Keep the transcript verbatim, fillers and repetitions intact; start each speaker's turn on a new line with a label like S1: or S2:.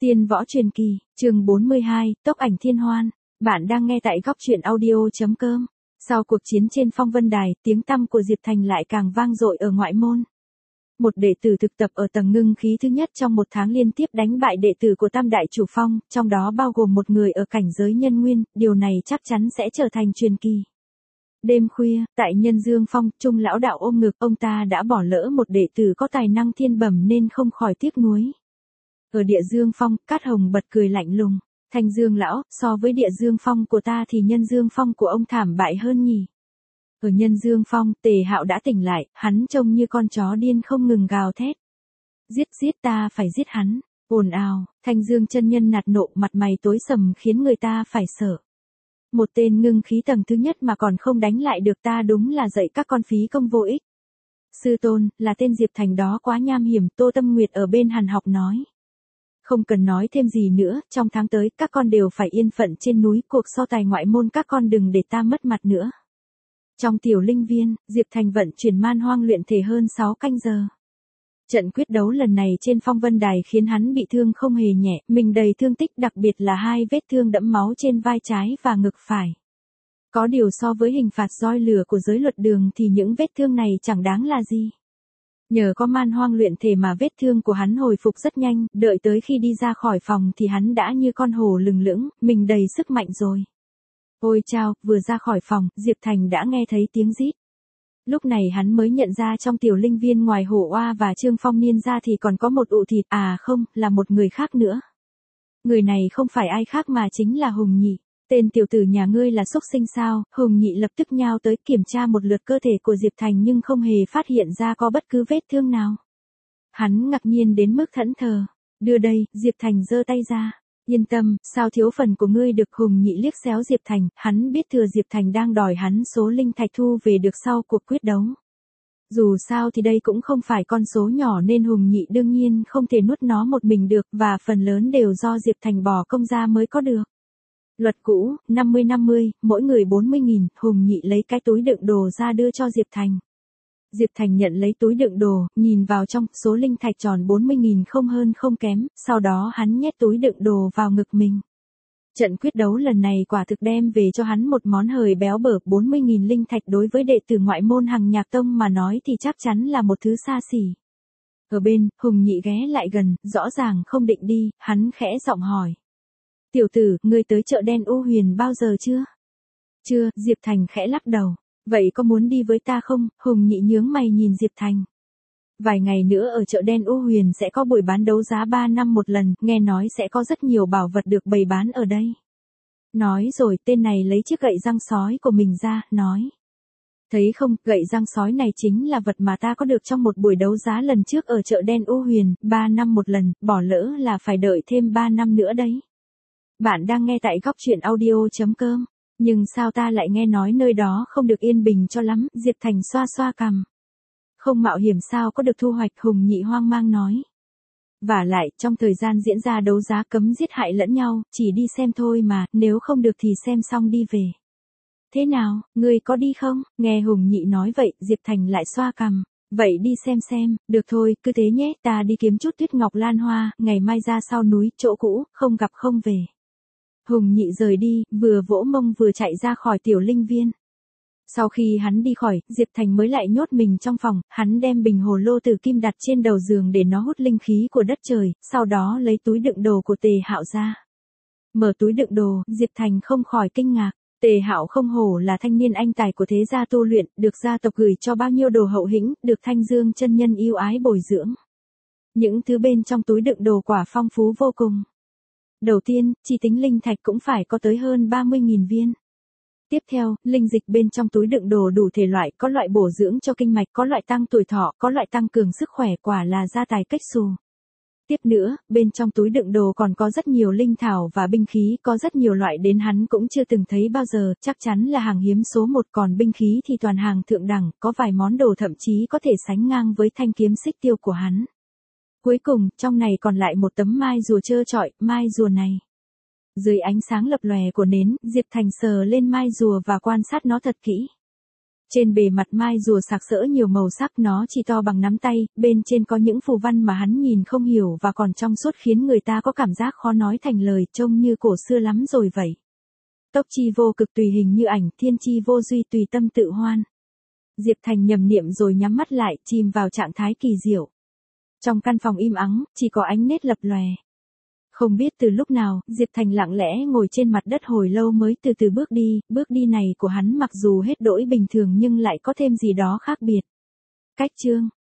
S1: Tiên võ truyền kỳ, chương bốn mươi hai, tốc ảnh thiên hoan. Bạn đang nghe tại góc truyện audio chấm com. Sau cuộc chiến trên Phong Vân Đài, tiếng tăm của Diệp Thành lại càng vang dội ở ngoại môn. Một đệ tử thực tập ở tầng ngưng khí thứ nhất trong một tháng liên tiếp đánh bại đệ tử của Tam Đại Chủ Phong, trong đó bao gồm một người ở cảnh giới nhân nguyên, điều này chắc chắn sẽ trở thành truyền kỳ. Đêm khuya, tại Nhân Dương Phong, Trung lão đạo ôm ngực, ông ta đã bỏ lỡ một đệ tử có tài năng thiên bẩm nên không khỏi tiếc nuối. Ở Địa Dương Phong, Cát Hồng bật cười lạnh lùng, Thanh Dương lão, so với Địa Dương Phong của ta thì Nhân Dương Phong của ông thảm bại hơn nhỉ. Ở Nhân Dương Phong, Tề Hạo đã tỉnh lại, hắn trông như con chó điên không ngừng gào thét. Giết giết ta phải giết hắn, ồn ào, Thanh Dương chân nhân nạt nộ, mặt mày tối sầm khiến người ta phải sợ. Một tên ngưng khí tầng thứ nhất mà còn không đánh lại được ta, đúng là dạy các con phí công vô ích. Sư tôn, là tên Diệp Thành đó quá nham hiểm, Tô Tâm Nguyệt ở bên Hàn Học nói. Không cần nói thêm gì nữa, trong tháng tới các con đều phải yên phận trên núi, cuộc so tài ngoại môn các con đừng để ta mất mặt nữa. Trong tiểu linh viên, Diệp Thành vận chuyển man hoang luyện thể hơn sáu canh giờ. Trận quyết đấu lần này trên Phong Vân Đài khiến hắn bị thương không hề nhẹ, mình đầy thương tích, đặc biệt là hai vết thương đẫm máu trên vai trái và ngực phải. Có điều so với hình phạt roi lửa của giới luật đường thì những vết thương này chẳng đáng là gì. Nhờ có man hoang luyện thể mà vết thương của hắn hồi phục rất nhanh, đợi tới khi đi ra khỏi phòng thì hắn đã như con hổ lừng lững, mình đầy sức mạnh rồi. Ôi chao, vừa ra khỏi phòng, Diệp Thành đã nghe thấy tiếng rít. Lúc này hắn mới nhận ra trong tiểu linh viên ngoài Hổ Oa và Trương Phong Niên ra thì còn có một ụ thịt, à không, là một người khác nữa. Người này không phải ai khác mà chính là Hùng Nhị. Tên tiểu tử nhà ngươi là xúc sinh sao? Hùng Nhị lập tức nhao tới kiểm tra một lượt cơ thể của Diệp Thành nhưng không hề phát hiện ra có bất cứ vết thương nào. Hắn ngạc nhiên đến mức thẫn thờ. Đưa đây, Diệp Thành giơ tay ra. Yên tâm, sao thiếu phần của ngươi được. Hùng Nhị liếc xéo Diệp Thành, hắn biết thừa Diệp Thành đang đòi hắn số linh thạch thu về được sau cuộc quyết đấu. Dù sao thì đây cũng không phải con số nhỏ nên Hùng Nhị đương nhiên không thể nuốt nó một mình được, và phần lớn đều do Diệp Thành bỏ công ra mới có được. Luật cũ, năm mươi năm mươi, mỗi người bốn mươi nghìn, Hùng Nhị lấy cái túi đựng đồ ra đưa cho Diệp Thành. Diệp Thành nhận lấy túi đựng đồ, nhìn vào trong, số linh thạch tròn bốn mươi nghìn không hơn không kém, sau đó hắn nhét túi đựng đồ vào ngực mình. Trận quyết đấu lần này quả thực đem về cho hắn một món hời béo bở, bốn mươi nghìn linh thạch đối với đệ tử ngoại môn Hằng Nhạc Tông mà nói thì chắc chắn là một thứ xa xỉ. Ở bên, Hùng Nhị ghé lại gần, rõ ràng không định đi, hắn khẽ giọng hỏi. Tiểu tử, ngươi tới chợ đen U Huyền bao giờ chưa? Chưa, Diệp Thành khẽ lắc đầu. Vậy có muốn đi với ta không? Hùng Nhị nhướng mày nhìn Diệp Thành. Vài ngày nữa ở chợ đen U Huyền sẽ có buổi bán đấu giá ba năm một lần, nghe nói sẽ có rất nhiều bảo vật được bày bán ở đây. Nói rồi tên này lấy chiếc gậy răng sói của mình ra, nói. Thấy không, gậy răng sói này chính là vật mà ta có được trong một buổi đấu giá lần trước ở chợ đen U Huyền, ba năm một lần, bỏ lỡ là phải đợi thêm ba năm nữa đấy. Bạn đang nghe tại góc truyện audio chấm com. Nhưng sao ta lại nghe nói nơi đó không được yên bình cho lắm, Diệp Thành xoa xoa cằm. Không mạo hiểm sao có được thu hoạch, Hùng Nhị hoang mang nói. Vả lại, trong thời gian diễn ra đấu giá cấm giết hại lẫn nhau, chỉ đi xem thôi mà, nếu không được thì xem xong đi về. Thế nào, ngươi có đi không? Nghe Hùng Nhị nói vậy, Diệp Thành lại xoa cằm. Vậy đi xem xem, được thôi, cứ thế nhé, ta đi kiếm chút tuyết ngọc lan hoa, ngày mai ra sau núi, chỗ cũ, không gặp không về. Hùng Nhị rời đi, vừa vỗ mông vừa chạy ra khỏi tiểu linh viên. Sau khi hắn đi khỏi, Diệp Thành mới lại nhốt mình trong phòng, hắn đem bình hồ lô tử kim đặt trên đầu giường để nó hút linh khí của đất trời, sau đó lấy túi đựng đồ của Tề Hạo ra. Mở túi đựng đồ, Diệp Thành không khỏi kinh ngạc, Tề Hạo không hổ là thanh niên anh tài của thế gia tu luyện, được gia tộc gửi cho bao nhiêu đồ hậu hĩnh, được Thanh Dương chân nhân yêu ái bồi dưỡng. Những thứ bên trong túi đựng đồ quả phong phú vô cùng. Đầu tiên, chỉ tính linh thạch cũng phải có tới hơn ba mươi nghìn viên. Tiếp theo, linh dịch bên trong túi đựng đồ đủ thể loại, có loại bổ dưỡng cho kinh mạch, có loại tăng tuổi thọ, có loại tăng cường sức khỏe, quả là gia tài cách xù. Tiếp nữa, bên trong túi đựng đồ còn có rất nhiều linh thảo và binh khí, có rất nhiều loại đến hắn cũng chưa từng thấy bao giờ, chắc chắn là hàng hiếm số một, còn binh khí thì toàn hàng thượng đẳng, có vài món đồ thậm chí có thể sánh ngang với thanh kiếm xích tiêu của hắn. Cuối cùng, trong này còn lại một tấm mai rùa trơ trọi, mai rùa này. Dưới ánh sáng lập lòe của nến, Diệp Thành sờ lên mai rùa và quan sát nó thật kỹ. Trên bề mặt mai rùa sặc sỡ nhiều màu sắc, nó chỉ to bằng nắm tay, bên trên có những phù văn mà hắn nhìn không hiểu và còn trong suốt khiến người ta có cảm giác khó nói thành lời, trông như cổ xưa lắm rồi vậy. Tốc chi vô cực tùy hình như ảnh, thiên chi vô duy tùy tâm tự hoan. Diệp Thành nhầm niệm rồi nhắm mắt lại, chìm vào trạng thái kỳ diệu. Trong căn phòng im ắng, chỉ có ánh nến lập lòe. Không biết từ lúc nào, Diệp Thành lặng lẽ ngồi trên mặt đất hồi lâu mới từ từ bước đi, bước đi này của hắn mặc dù hết đỗi bình thường nhưng lại có thêm gì đó khác biệt. Cách chương